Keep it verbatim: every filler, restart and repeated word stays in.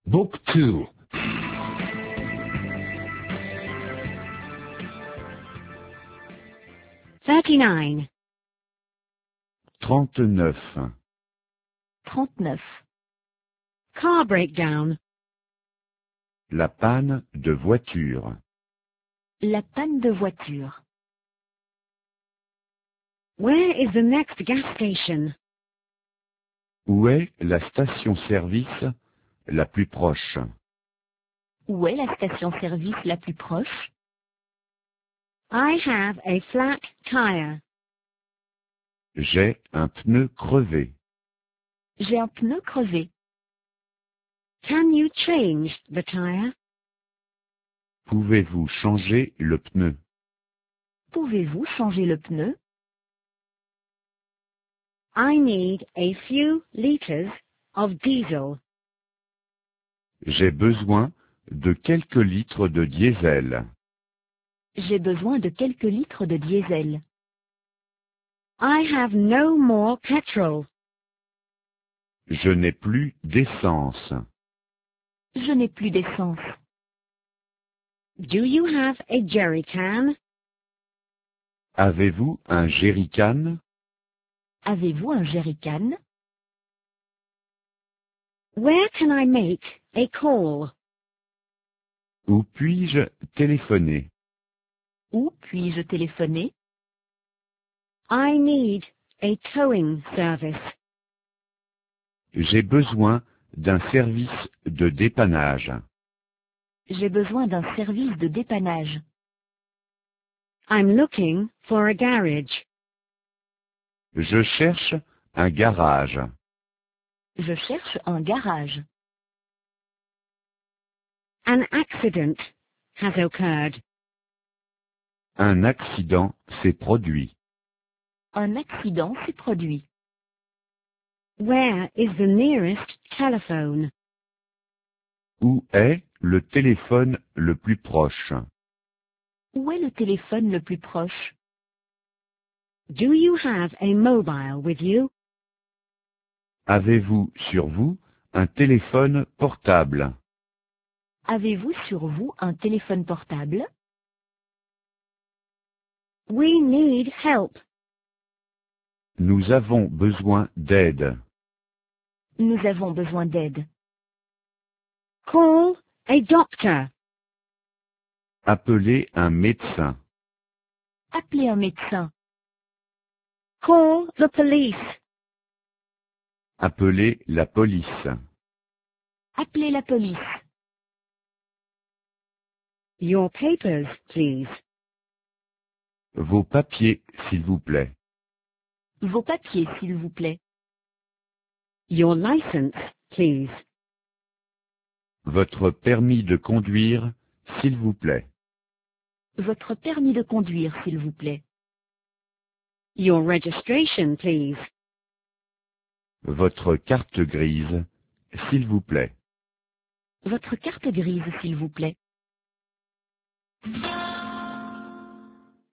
Book two. thirty-nine. trente-neuf. trente-neuf. Car breakdown. La panne de voiture. La panne de voiture. Where is the next gas station? Où est la station-service la plus proche? Où est la station-service la plus proche? I have a flat tire. J'ai un pneu crevé. J'ai un pneu crevé. Can you change the tire? Pouvez-vous changer le pneu? Pouvez-vous changer le pneu? I need a few liters of diesel. J'ai besoin de quelques litres de diesel. J'ai besoin de quelques litres de diesel. I have no more petrol. Je n'ai plus d'essence. Je n'ai plus d'essence. Do you have a jerry can? Avez-vous un jerrycan? Avez-vous un jerrycan? Where can I make a call? Où puis-je téléphoner? Où puis-je téléphoner? I need a towing service. J'ai besoin d'un service de dépannage. J'ai besoin d'un service de dépannage. I'm looking for a garage. Je cherche un garage. Je cherche un garage. An accident has occurred. Un accident s'est produit. Un accident s'est produit. Where is the nearest telephone? Où est le téléphone le plus proche? Où est le téléphone le plus proche? Do you have a mobile with you? Avez-vous sur vous un téléphone portable? Avez-vous sur vous un téléphone portable? We need help. Nous avons besoin d'aide. Nous avons besoin d'aide. Call a doctor. Appelez un médecin. Appelez un médecin. Call the police. Appelez la police. Appelez la police. Your papers, please. Vos papiers, s'il vous plaît. Vos papiers, s'il vous plaît. Your license, please. Votre permis de conduire, s'il vous plaît. Votre permis de conduire, s'il vous plaît. Your registration, please. Votre carte grise, s'il vous plaît. Votre carte grise, s'il vous plaît.